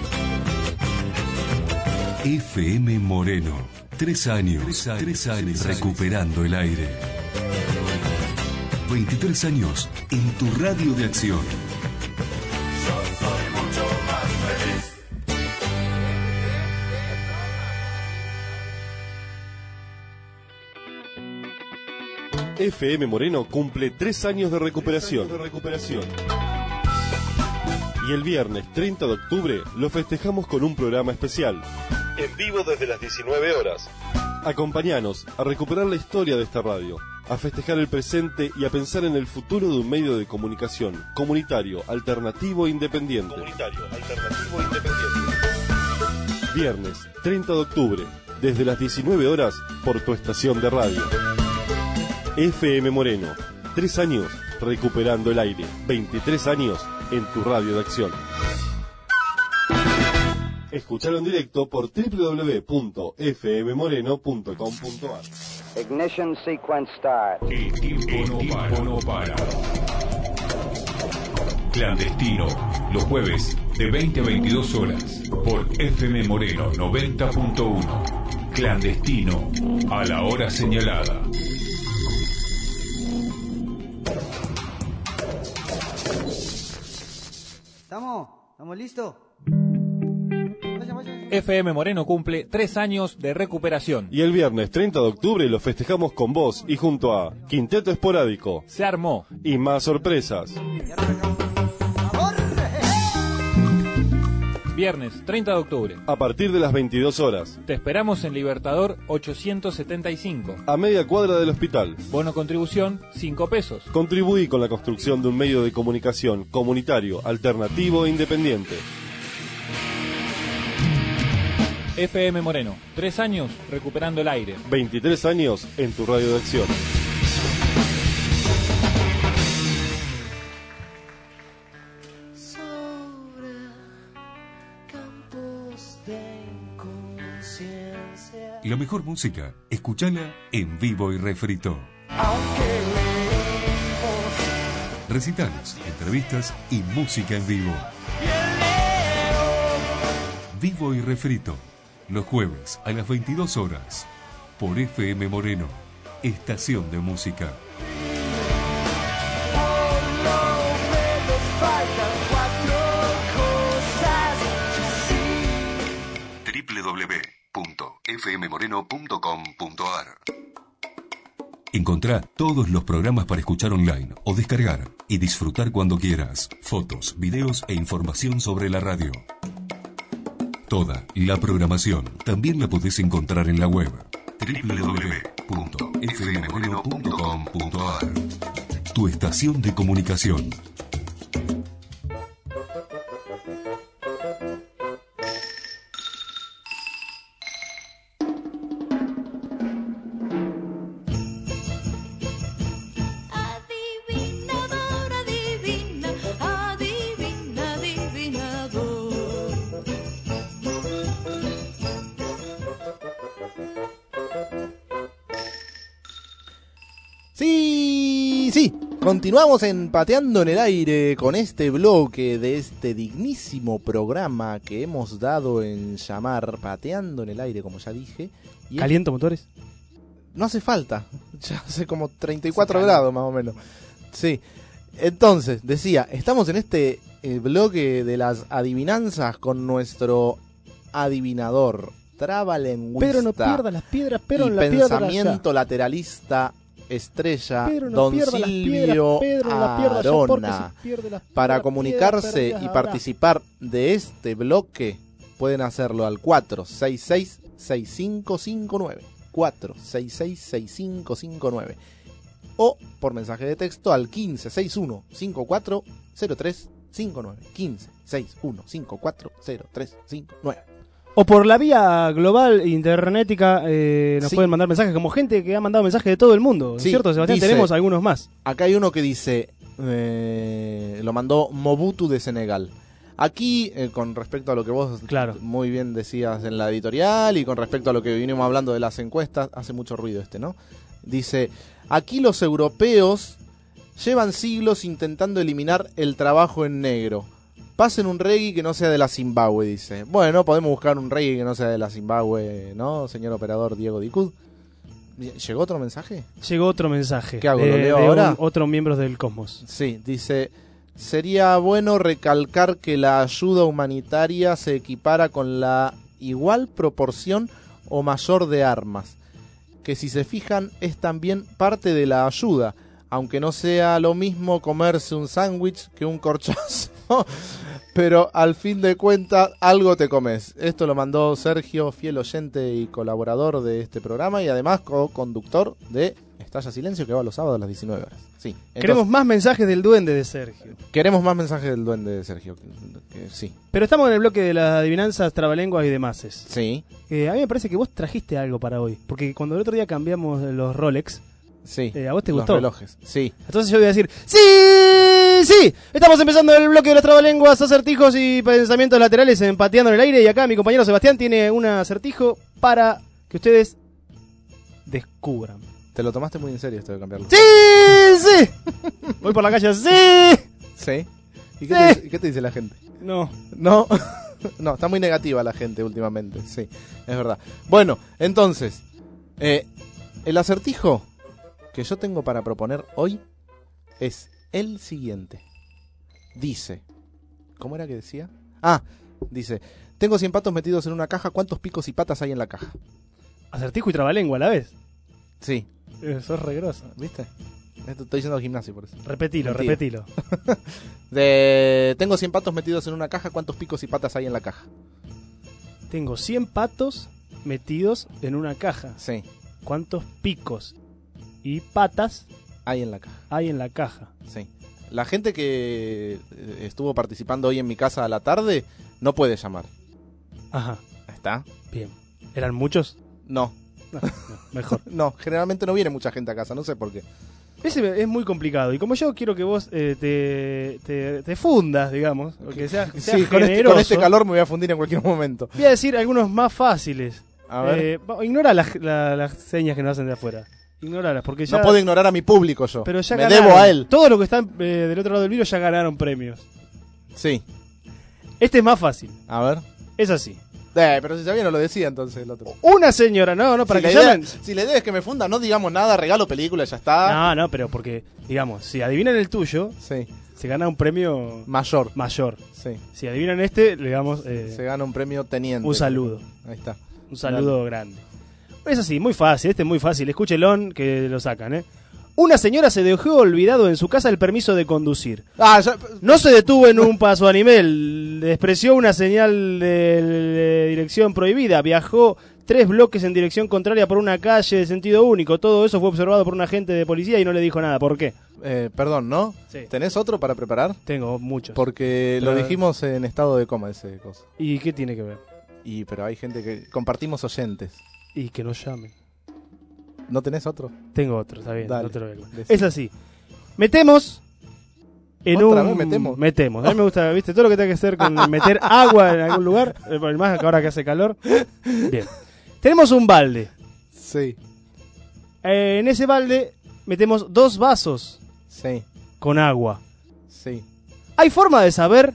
FM Moreno. 3 años, recuperando el aire. 23 años en tu radio de acción. Yo soy mucho más feliz. FM Moreno cumple 3 años de recuperación. Y el viernes 30 de octubre lo festejamos con un programa especial. En vivo desde las 19 horas. Acompáñanos a recuperar la historia de esta radio, a festejar el presente y a pensar en el futuro de un medio de comunicación comunitario, alternativo e independiente. Viernes 30 de octubre, desde las 19 horas, por tu estación de radio. FM Moreno, 3 años recuperando el aire, 23 años en tu radio de acción. Escuchalo en directo por www.fmmoreno.com.ar. Ignition sequence start. El tiempo no para. Clandestino, los jueves de 20 a 22 horas por FM Moreno 90.1. Clandestino, a la hora señalada. ¿Estamos listos? FM Moreno cumple 3 años de recuperación. Y el viernes 30 de octubre lo festejamos con vos y junto a Quinteto Esporádico. Se armó. Y más sorpresas. Viernes 30 de octubre. A partir de las 22 horas. Te esperamos en Libertador 875. A media cuadra del hospital. Bono contribución, 5 pesos. Contribuí con la construcción de un medio de comunicación comunitario, alternativo e independiente. FM Moreno, 3 años recuperando el aire. 23 años en tu radio de acción. La mejor música, escúchala en Vivo y Refrito. Recitales, entrevistas y música en vivo. Vivo y Refrito, los jueves a las 22 horas, por FM Moreno, estación de música. www.fmmoreno.com.ar. Encontrá todos los programas para escuchar online o descargar y disfrutar cuando quieras. Fotos, videos e información sobre la radio. Toda la programación también la podés encontrar en la web www.fmmoreno.com.ar. Tu estación de comunicación. Continuamos en Pateando en el Aire con este bloque de este dignísimo programa que hemos dado en llamar Pateando en el Aire, como ya dije. Y ¿Caliento motores? No hace falta, ya hace como 34 grados más o menos. Sí, entonces, decía, estamos en este bloque de las adivinanzas con nuestro adivinador, trabalengüista. Pero no pierda las piedras, pero y en la pensamiento lateralista estrella, Pedro, no don pierda Silvio Arona. Para comunicarse y habrá. participar de este bloque pueden hacerlo al 466-6559 466-6559 o por mensaje de texto al 1561-540359 1561-540359 o por la vía global internetica nos Sí. pueden mandar mensajes, como gente que ha mandado mensajes de todo el mundo, Sí, ¿cierto, Sebastián? dice- Tenemos algunos más. Acá hay uno que dice, lo mandó Mobutu de Senegal. Aquí, con respecto a lo que vos muy bien decías en la editorial y con respecto a lo que vinimos hablando de las encuestas, hace mucho ruido ¿no? Dice, aquí los europeos llevan siglos intentando eliminar el trabajo en negro. Pasen un reggae que no sea de la Zimbabue, dice. Bueno, podemos buscar un reggae que no sea de la Zimbabue, ¿no, señor operador Diego Dicud? ¿Llegó otro mensaje? Llegó otro mensaje. ¿Qué hago? ¿Lo leo de ahora? Otros miembros del Cosmos. Sí, dice, sería bueno recalcar que la ayuda humanitaria se equipara con la igual proporción o mayor de armas, que si se fijan es también parte de la ayuda, aunque no sea lo mismo comerse un sándwich que un corchazo, pero al fin de cuentas algo te comes. Esto lo mandó Sergio, fiel oyente y colaborador de este programa y además co-conductor de Estalla Silencio, que va los sábados a las 19 horas. Sí, entonces, Queremos más mensajes del duende de Sergio. queremos más mensajes del duende de Sergio. Sí. Pero estamos en el bloque de las adivinanzas, trabalenguas y demás. Sí. A mí me parece que vos trajiste algo para hoy, porque cuando el otro día cambiamos los Rolex, Sí. ¿a vos te los gustó? relojes. Sí. Entonces yo voy a decir, ¡sí! ¡Sí! Estamos empezando el bloque de los trabalenguas, acertijos y pensamientos laterales en Pateando en el Aire. Y acá mi compañero Sebastián tiene un acertijo para que ustedes descubran. Te lo tomaste muy en serio esto de cambiarlo. ¡Sí! ¡Sí! Voy por la calle, ¡sí! Sí. ¿Y Sí. qué te dice la gente? No. No. No, está muy negativa la gente últimamente. Sí, es verdad. Bueno, entonces, el acertijo que yo tengo para proponer hoy es el siguiente. Dice, ¿cómo era que decía? Ah, dice, tengo 100 patos metidos en una caja, ¿cuántos picos y patas hay en la caja? Acertijo y trabalengua a la vez. Sí. Sos regroso. ¿Viste? Esto estoy yendo al gimnasio por eso. Repetilo, Mentira. repetilo. Tengo 100 patos metidos en una caja, ¿cuántos picos y patas hay en la caja? Tengo 100 patos metidos en una caja. Sí. ¿Cuántos picos y patas hay en la caja? Hay en la caja. Sí. La gente que estuvo participando hoy en mi casa a la tarde no puede llamar. Ajá. ¿Está? Bien. ¿Eran muchos? No. No, mejor. No, generalmente no viene mucha gente a casa, no sé por qué. Ese es muy complicado. Y como yo quiero que vos te fundas, digamos, o que seas Sí, generoso, con este calor me voy a fundir en cualquier momento. voy a decir algunos más fáciles. A ver. Ignora las señas que nos hacen de afuera. Ignoralas, porque ya... No puedo ignorar a mi público yo. Pero ya me ganaron. debo a él. Todos los que están del otro lado del vidrio ya ganaron premios. Sí. Este es más fácil. A ver. Es así. Pero si sabía no lo decía entonces el otro. Una señora, no, para si que la idea, llamen... Si la idea es que me funda, no digamos nada, regalo película, ya está. No, pero porque, digamos, si adivinan el tuyo, sí, se gana un premio... Mayor. Sí. Si adivinan este, le damos... se gana un premio teniente. Un saludo. Ahí está. Un saludo grande. Es así, muy fácil, este es muy fácil. Escúchelo que lo sacan, Una señora se dejó olvidado en su casa el permiso de conducir. No se detuvo en un paso a nivel, despreció una señal de dirección prohibida, viajó 3 bloques en dirección contraria por una calle de sentido único. Todo eso fue observado por un agente de policía y no le dijo nada. ¿Por qué? Perdón, ¿no? Sí. ¿Tenés otro para preparar? Tengo muchos. Porque lo dijimos en estado de coma ese cosa. ¿Y qué tiene que ver? Pero hay gente que... Compartimos oyentes. Y que nos llamen. ¿No tenés otro? Tengo otro, está bien. Dale, no te lo voy a contar. Es así. Metemos en ¿Otra un... vez Metemos. A mí me gusta, ¿viste? Todo lo que tenga que hacer con meter agua en algún lugar. Más que ahora que hace calor. Bien. Tenemos un balde. Sí. En ese balde metemos 2 vasos. Sí. Con agua. Sí. ¿Hay forma de saber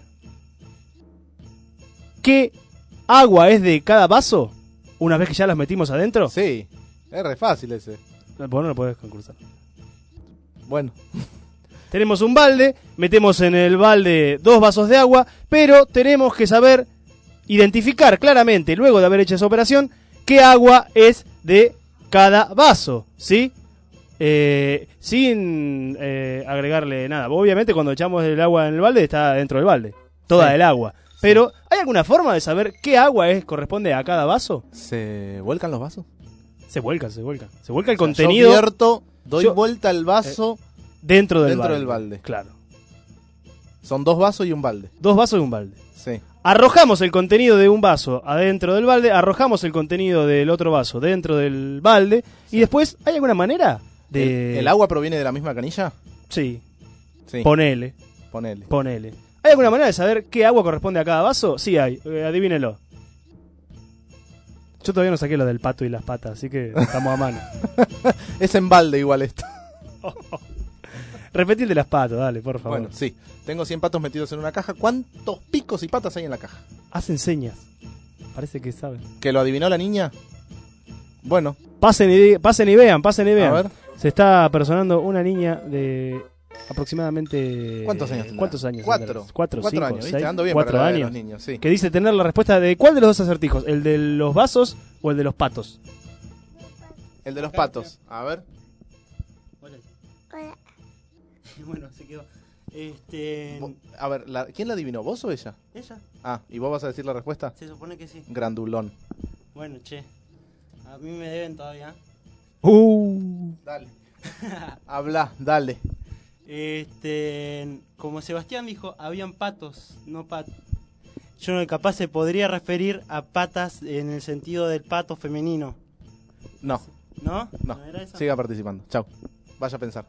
qué agua es de cada vaso? Una vez que ya los metimos adentro. Sí. Es re fácil ese. Vos no lo podés concursar. Bueno. Tenemos un balde, metemos en el balde 2 vasos de agua, pero tenemos que saber identificar claramente, luego de haber hecho esa operación, qué agua es de cada vaso, ¿sí? Sin agregarle nada. Obviamente cuando echamos el agua en el balde está dentro del balde, toda el agua. Pero, ¿hay alguna forma de saber qué agua corresponde a cada vaso? ¿Se vuelcan los vasos? Se vuelca el contenido. Yo vierto, doy vuelta al vaso dentro del balde. Claro. Son 2 vasos y un balde. 2 vasos y un balde. Sí. Arrojamos el contenido de un vaso adentro del balde, arrojamos el contenido del otro vaso dentro del balde, y después, ¿hay alguna manera de...? ¿El agua proviene de la misma canilla? Sí. Ponele. ¿Hay alguna manera de saber qué agua corresponde a cada vaso? Sí hay, adivínelo. Yo todavía no saqué lo del pato y las patas, así que estamos a mano. Es en balde igual esto. Repetí el de las patas, dale, por favor. Bueno, sí. Tengo 100 patos metidos en una caja. ¿Cuántos picos y patas hay en la caja? Hacen señas. Parece que saben. ¿Que lo adivinó la niña? Bueno. Pasen y vean. A ver. Se está personando una niña de aproximadamente... ¿Cuántos años tendrá? ¿Cuántos años? 4. 4, 5, años, 6, ¿viste? Ando bien 4 para años. los niños, sí. Que dice tener la respuesta de ¿cuál de los 2 acertijos? ¿El de los vasos o el de los patos? El de los patos. A ver. Hola. Bueno, se quedó. A ver, ¿quién la adivinó? ¿Vos o ella? Ella. Ah, ¿y vos vas a decir la respuesta? Se supone que sí. Grandulón. Bueno, che. A mí me deben todavía. Dale. Habla, dale. Como Sebastián dijo, habían patos, no patos. Yo capaz se podría referir a patas en el sentido del pato femenino. No. ¿No? No. ¿No era eso? Siga participando. Chau. Vaya a pensar.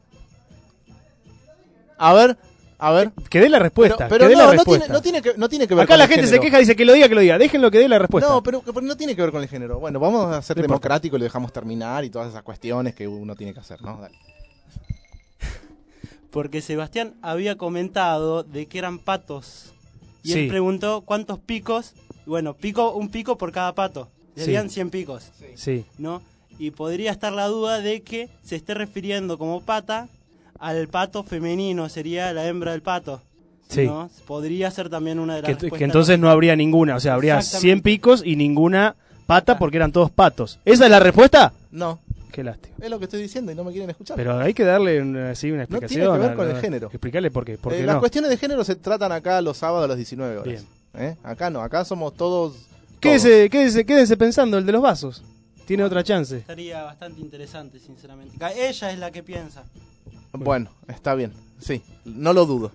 A ver. Que dé la respuesta. Pero que dé no, la respuesta. No tiene que ver Acá con la el gente género. se queja y dice que lo diga. Déjenlo que dé la respuesta. No, pero no tiene que ver con el género. Bueno, vamos a ser democráticos y lo dejamos terminar y todas esas cuestiones que uno tiene que hacer, ¿no? Dale. Porque Sebastián había comentado de que eran patos. Y Sí. él preguntó cuántos picos. Bueno, un pico por cada pato. Serían 100 picos. Sí. ¿No? Y podría estar la duda de que se esté refiriendo como pata al pato femenino. Sería la hembra del pato. Sí. ¿No? Podría ser también una de las respuestas. Que entonces no habría ninguna. O sea, habría 100 picos y ninguna pata porque eran todos patos. ¿Esa es la respuesta? No. Qué lástima. Es lo que estoy diciendo y no me quieren escuchar. Pero hay que darle una explicación. No tiene que ver con el género. Explicarle por qué. Las cuestiones de género se tratan acá los sábados a las 19 horas. Bien. Acá no, acá somos todos... Quédese pensando, el de los vasos. Tiene otra chance. Estaría bastante interesante, sinceramente. Ella es la que piensa. Bueno, está bien. Sí, no lo dudo.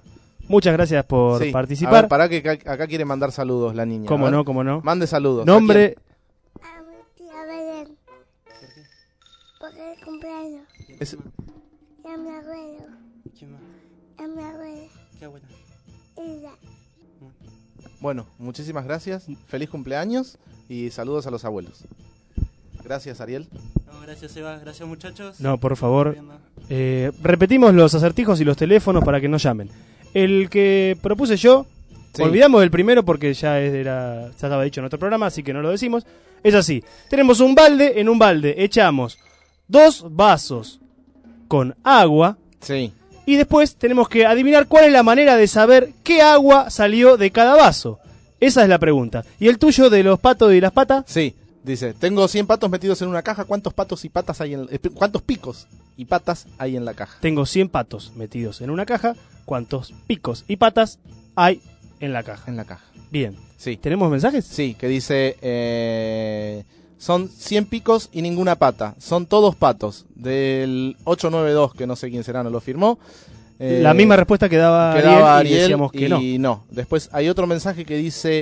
muchas gracias por Sí. participar. A ver, pará que acá quiere mandar saludos la niña. ¿Cómo A ver. no, cómo no? Mande saludos. Nombre... A mi tía Belén. Porque es cumpleaños. Es- Y a mi abuelo. ¿Quién más? Y a mi abuela. Qué abuela. Ella. Bueno, muchísimas gracias. Feliz cumpleaños y saludos a los abuelos. Gracias, Ariel. No, gracias, Eva. Gracias, muchachos. No, por favor. Repetimos los acertijos y los teléfonos para que no llamen. El que propuse yo, Sí. olvidamos del primero porque ya estaba dicho en otro programa, así que no lo decimos. Es así. Tenemos un balde, en un balde echamos 2 vasos con agua. Sí. Y después tenemos que adivinar cuál es la manera de saber qué agua salió de cada vaso. Esa es la pregunta. ¿Y el tuyo de los patos y las patas? Sí. Dice, tengo 100 patos metidos en una caja. ¿Cuántos patos y patas hay cuántos picos y patas hay en la caja? Tengo 100 patos metidos en una caja. ¿Cuántos picos y patas hay en la caja? En la caja. Bien. Sí. ¿Tenemos mensajes? Sí, que dice, son 100 picos y ninguna pata. Son todos patos. Del 892, que no sé quién será, no lo firmó. La misma respuesta que daba Ariel, y decíamos que no. Y no. Después hay otro mensaje que dice...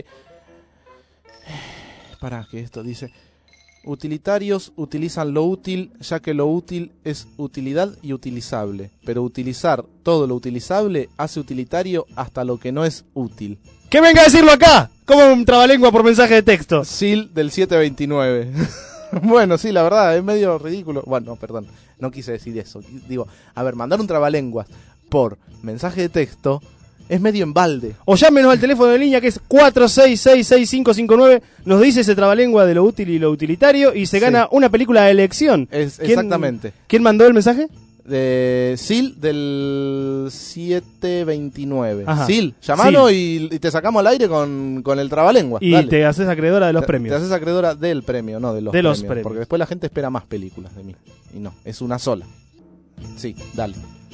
Pará, que esto dice... Utilitarios utilizan lo útil, ya que lo útil es utilidad y utilizable. Pero utilizar todo lo utilizable hace utilitario hasta lo que no es útil. ¡Que venga a decirlo acá! Como un trabalengua por mensaje de texto. Sil del 729. Bueno, sí, la verdad, es medio ridículo. Bueno, perdón, no quise decir eso. Digo, a ver, mandar un trabalenguas por mensaje de texto es medio en balde. O llámenos al teléfono de línea que es 4666559. Nos dice ese trabalengua de lo útil y lo utilitario y se gana una película de elección. Exactamente. ¿Quién mandó el mensaje? De Sil del 729. Ajá. Sil, llamalo Sil. y te sacamos al aire con el trabalengua. Y Dale. te haces acreedora de los premios. Te haces acreedora del premio, no de los De los premios. premios. Porque después la gente espera más películas de mí. Y no, es una sola. Sí, dale.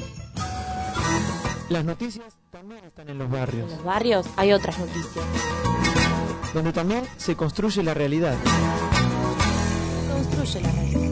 Las noticias también están en los barrios, En los barrios hay otras noticias. donde también se construye la realidad. Construye la realidad.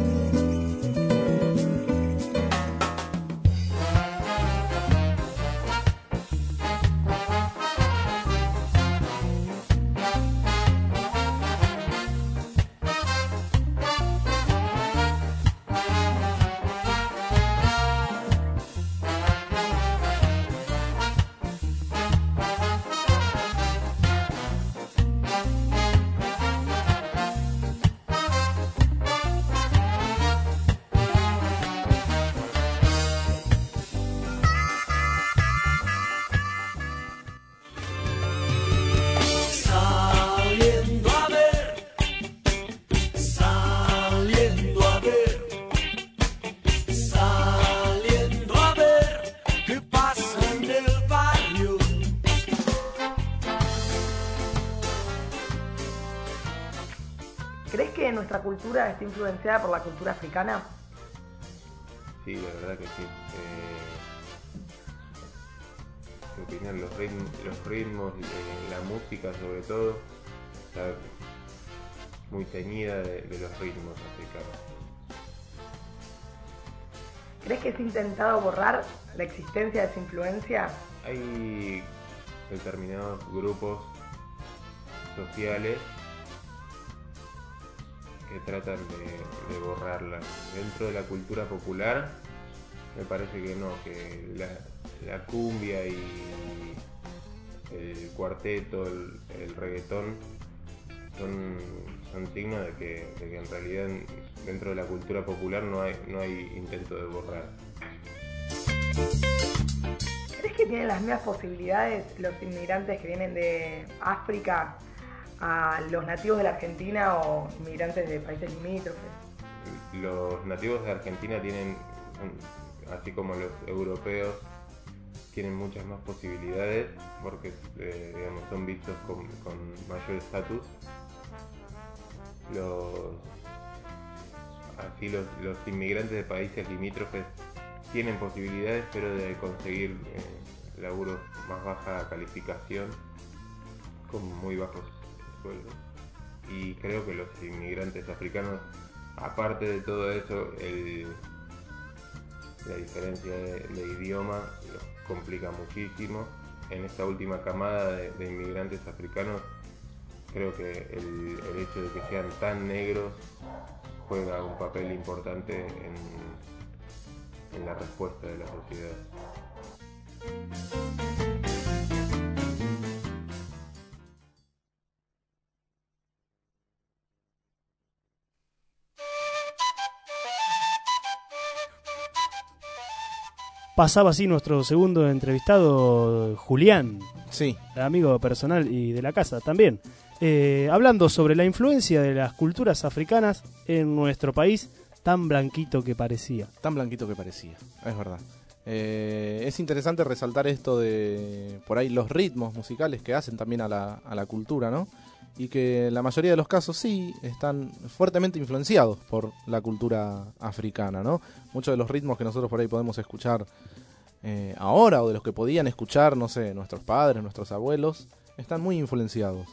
Saliendo a ver, saliendo a ver, saliendo a ver qué pasa en el barrio. ¿Crees que nuestra cultura está influenciada por la cultura africana? Sí, la verdad que sí. ¿Qué opinan? Los ritmos, la música sobre todo, está muy teñida de los ritmos africanos. ¿Crees que es intentado borrar la existencia de esa influencia? Hay determinados grupos sociales que tratan de borrarla. Dentro de la cultura popular me parece que no, que la cumbia y el cuarteto, el reggaetón son signos de que en realidad dentro de la cultura popular no hay intento de borrar. ¿Crees que tienen las mismas posibilidades los inmigrantes que vienen de África a los nativos de la Argentina o inmigrantes de países limítrofes? Los nativos de Argentina tienen, así como los europeos, tienen muchas más posibilidades porque digamos, son vistos con mayor estatus. Los inmigrantes de países limítrofes tienen posibilidades, pero de conseguir laburos más baja calificación con muy bajos sueldos. Y creo que los inmigrantes africanos, aparte de todo eso, la diferencia de idioma los complica muchísimo. En esta última camada de inmigrantes africanos, creo que el hecho de que sean tan negros juega un papel importante en la respuesta de la sociedad. Pasaba así nuestro segundo entrevistado, Julián. Sí. Amigo personal y de la casa también. Hablando sobre la influencia de las culturas africanas en nuestro país, tan blanquito que parecía. Tan blanquito que parecía, es verdad. Es interesante resaltar esto de, por ahí, los ritmos musicales que hacen también a la cultura, ¿no? Y que en la mayoría de los casos sí están fuertemente influenciados por la cultura africana, ¿no? Muchos de los ritmos que nosotros por ahí podemos escuchar ahora, o de los que podían escuchar, no sé, nuestros padres, nuestros abuelos, están muy influenciados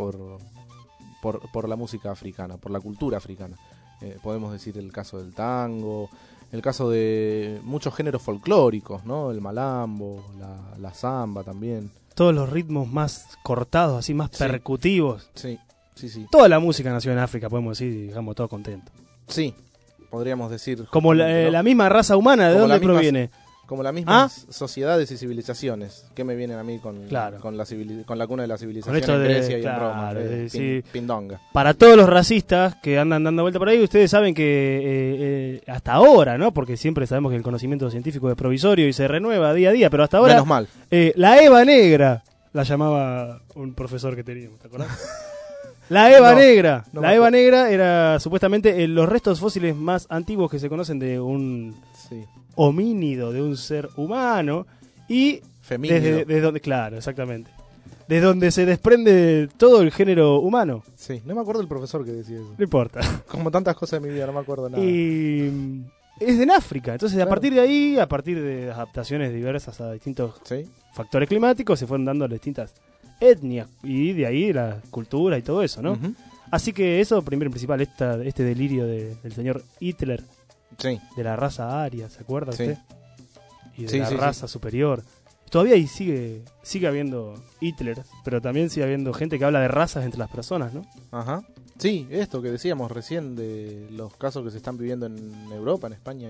por la música africana, por la cultura africana. Podemos decir el caso del tango, el caso de muchos géneros folclóricos, ¿no? El malambo, la samba también. Todos los ritmos más cortados, así más percutivos. Sí, sí, sí. Toda la música nació en África, podemos decir, y digamos, todos contentos. Sí, podríamos decir. Como la misma raza humana, ¿de dónde proviene? Como las mismas sociedades y civilizaciones. ¿Qué me vienen a mí con la cuna de la civilización en Grecia y en Roma? Pindonga. Para todos los racistas que andan dando vuelta por ahí, ustedes saben que hasta ahora, ¿no? Porque siempre sabemos que el conocimiento científico es provisorio y se renueva día a día, pero hasta ahora... Menos mal. La Eva Negra, la llamaba un profesor que teníamos, ¿te acordás? La Eva Negra. La Eva Negra era supuestamente los restos fósiles más antiguos que se conocen de un... homínido, de un ser humano, y desde donde, claro, exactamente, de donde se desprende todo el género humano. Sí, no me acuerdo el profesor que decía eso. No importa. Como tantas cosas de mi vida, no me acuerdo nada. Y es en África, entonces a partir de ahí, a partir de adaptaciones diversas a distintos factores climáticos, se fueron dando distintas etnias, y de ahí la cultura y todo eso, ¿no? Así que eso, primero y principal, este delirio del señor Hitler. Sí. De la raza aria, ¿se acuerda usted? Y de la raza superior. Todavía ahí sigue habiendo Hitler, pero también sigue habiendo gente que habla de razas entre las personas, ¿no? Ajá. Sí, esto que decíamos recién de los casos que se están viviendo en Europa, en España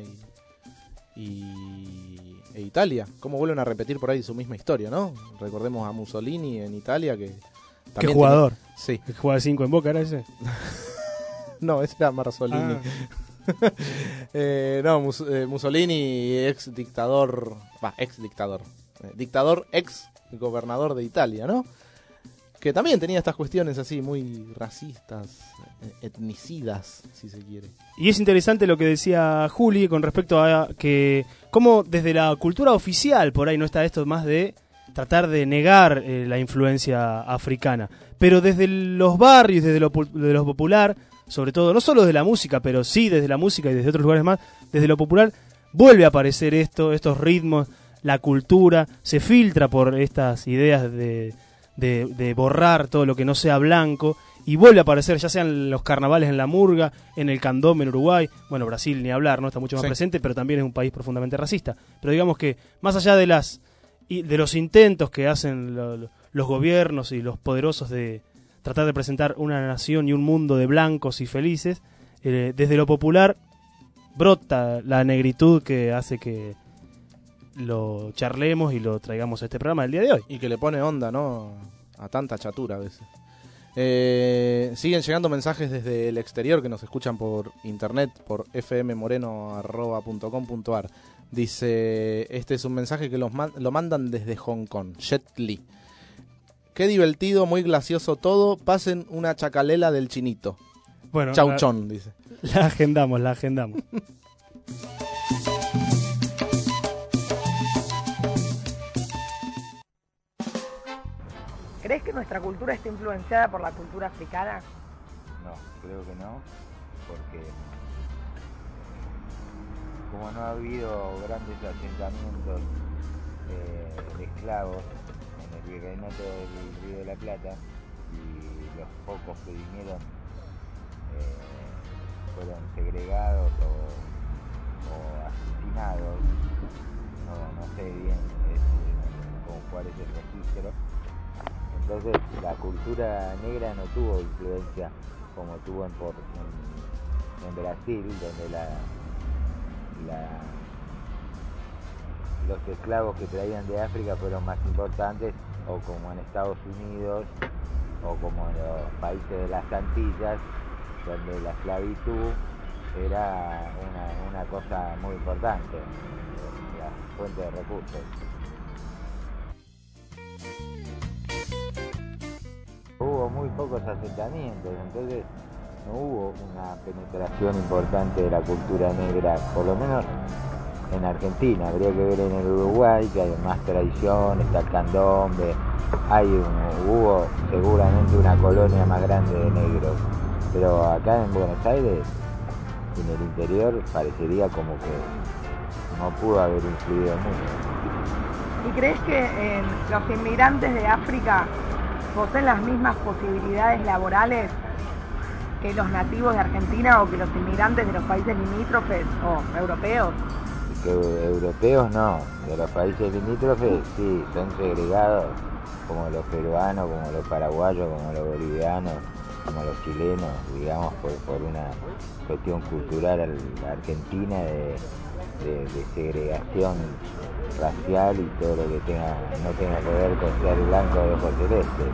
e Italia. Cómo vuelven a repetir por ahí su misma historia, ¿no? Recordemos a Mussolini en Italia, que ¿qué jugador? Sí. ¿El que jugaba 5 en Boca era ese? No, ese era Marzolini. Mussolini, ex dictador, ex gobernador de Italia, ¿no? Que también tenía estas cuestiones así muy racistas, etnicidas, si se quiere. Y es interesante lo que decía Juli con respecto a que como desde la cultura oficial por ahí no está esto más de tratar de negar la influencia africana, pero desde los barrios, desde lo popular, sobre todo, no solo de la música, pero sí desde la música y desde otros lugares más, desde lo popular, vuelve a aparecer estos ritmos, la cultura, se filtra por estas ideas de borrar todo lo que no sea blanco, y vuelve a aparecer, ya sean los carnavales en la murga, en el candombe en Uruguay, bueno, Brasil ni hablar, no está mucho más presente, pero también es un país profundamente racista. Pero digamos que, más allá de los intentos que hacen los gobiernos y los poderosos de tratar de presentar una nación y un mundo de blancos y felices, desde lo popular brota la negritud que hace que lo charlemos y lo traigamos a este programa del día de hoy. Y que le pone onda, ¿no?, a tanta chatura a veces. Siguen llegando mensajes desde el exterior que nos escuchan por internet, por fmmoreno@.com.ar. Dice, este es un mensaje que lo mandan desde Hong Kong, Jet Li. Qué divertido, muy gracioso todo. Pasen una chacalela del chinito. Bueno, Chauchón, dice. La agendamos. ¿Crees que nuestra cultura está influenciada por la cultura africana? No, creo que no, porque como no ha habido grandes asentamientos de esclavos en el virreinato del Río de la Plata, y los pocos que vinieron fueron segregados o asesinados, negro. Entonces la cultura negra no tuvo influencia como tuvo en Brasil, donde los esclavos que traían de África fueron más importantes, o como en Estados Unidos, o como en los países de las Antillas, donde la esclavitud era una cosa muy importante, la fuente de recursos. Hubo muy pocos asentamientos, entonces no hubo una penetración importante de la cultura negra, por lo menos en Argentina. Habría que ver en el Uruguay, que hay más tradición, está el candombe, hubo seguramente una colonia más grande de negros, pero acá en Buenos Aires, en el interior, parecería como que no pudo haber influido mucho. ¿Y crees que los inmigrantes de África poseen las mismas posibilidades laborales que los nativos de Argentina o que los inmigrantes de los países limítrofes o europeos? Que europeos no, de los países limítrofes sí, son segregados, como los peruanos, como los paraguayos, como los bolivianos, como los chilenos, digamos, por una cuestión cultural argentina de segregación racial y todo lo que no tenga que ver con ser blanco de ojos celestes.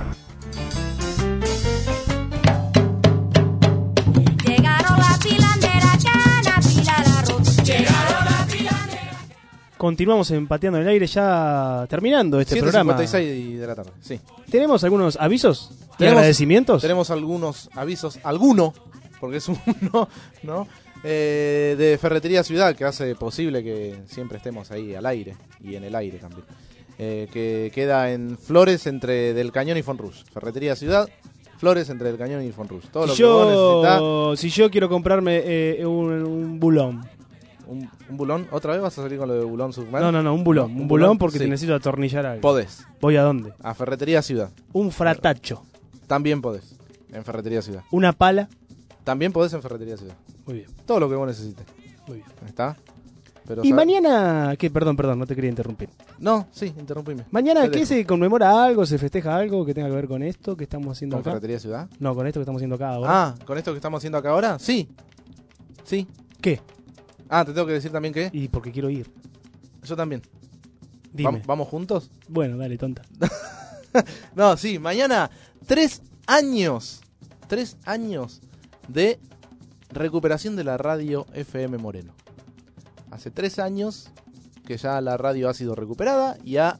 Llegaron la pilandera, cana, pila la rosa. Llegaron la pilandera. Continuamos en Pateando en el Aire, ya terminando este programa. 7:56 de la tarde, sí. ¿Tenemos algunos avisos y agradecimientos? Tenemos algunos avisos, alguno, porque es uno, ¿no? De Ferretería Ciudad, que hace posible que siempre estemos ahí al aire y en el aire también. Que queda en Flores entre Del Cañón y Fonrus. Ferretería Ciudad, Flores entre Del Cañón y Fonrus. Todo lo que vos necesitas. Si yo quiero comprarme un bulón. ¿Un bulón? ¿Otra vez vas a salir con lo de bulón Subman? No, un bulón. Un bulón porque te necesito atornillar algo. Podés. ¿Voy a dónde? A Ferretería Ciudad. Un fratacho. También podés. En Ferretería Ciudad. Una pala. También podés en Ferretería Ciudad. Muy bien. Todo lo que vos necesites. Muy bien. ¿Está? Pero, y mañana... ¿Qué? Perdón, no te quería interrumpir. No, sí, interrumpime. ¿Mañana qué se conmemora algo, se festeja algo que tenga que ver con esto que estamos haciendo ¿Con acá? Ferretería Ciudad? No, con esto que estamos haciendo acá ahora. Ah, ¿con esto que estamos haciendo acá ahora? Sí. Sí. ¿Qué? Ah, ¿te tengo que decir también qué? Y porque quiero ir. Yo también. Dime. ¿Vamos juntos? Bueno, dale, tonta. No, sí, mañana 3 años. 3 años de recuperación de la radio FM Moreno. Hace 3 años que ya la radio ha sido recuperada y ha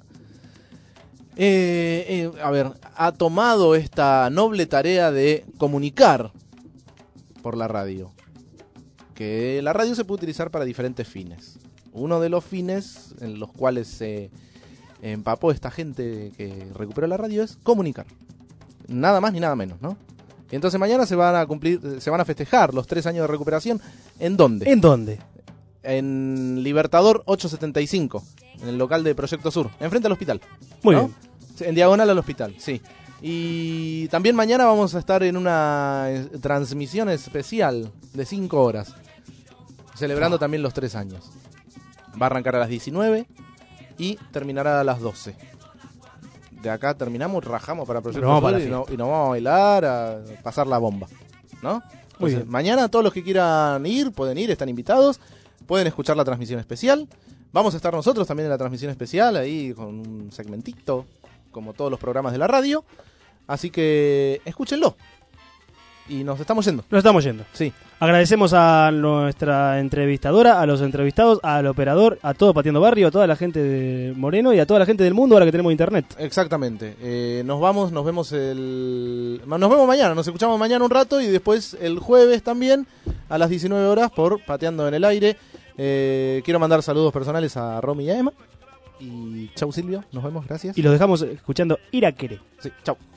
tomado esta noble tarea de comunicar por la radio. Que la radio se puede utilizar para diferentes fines. Uno de los fines en los cuales se empapó esta gente que recuperó la radio es comunicar. Nada más ni nada menos, ¿no? Y entonces mañana se van a festejar los 3 años de recuperación. ¿En dónde? ¿En dónde? En Libertador 875, en el local de Proyecto Sur, enfrente al hospital. Muy ¿no? bien. En diagonal al hospital, sí. Y también mañana vamos a estar en una transmisión especial de 5 horas, celebrando también los 3 años. Va a arrancar a las 19 y terminará a las 12. De acá terminamos, rajamos para Proyecto Sur y nos vamos a bailar, a pasar la bomba, ¿no? Muy bien. Mañana todos los que quieran ir, pueden ir, están invitados. Pueden escuchar la transmisión especial. Vamos a estar nosotros también en la transmisión especial, ahí con un segmentito, como todos los programas de la radio. Así que escúchenlo. Y nos estamos yendo. Nos estamos yendo. Sí. Agradecemos a nuestra entrevistadora, a los entrevistados, al operador, a todo Pateando Barrio, a toda la gente de Moreno y a toda la gente del mundo ahora que tenemos internet. Exactamente. Nos vemos mañana, nos escuchamos mañana un rato y después el jueves también a las 19 horas por Pateando en el Aire. Quiero mandar saludos personales a Romy y a Emma. Y chau Silvio, nos vemos, gracias. Y los dejamos escuchando Iraquere. Sí, chau.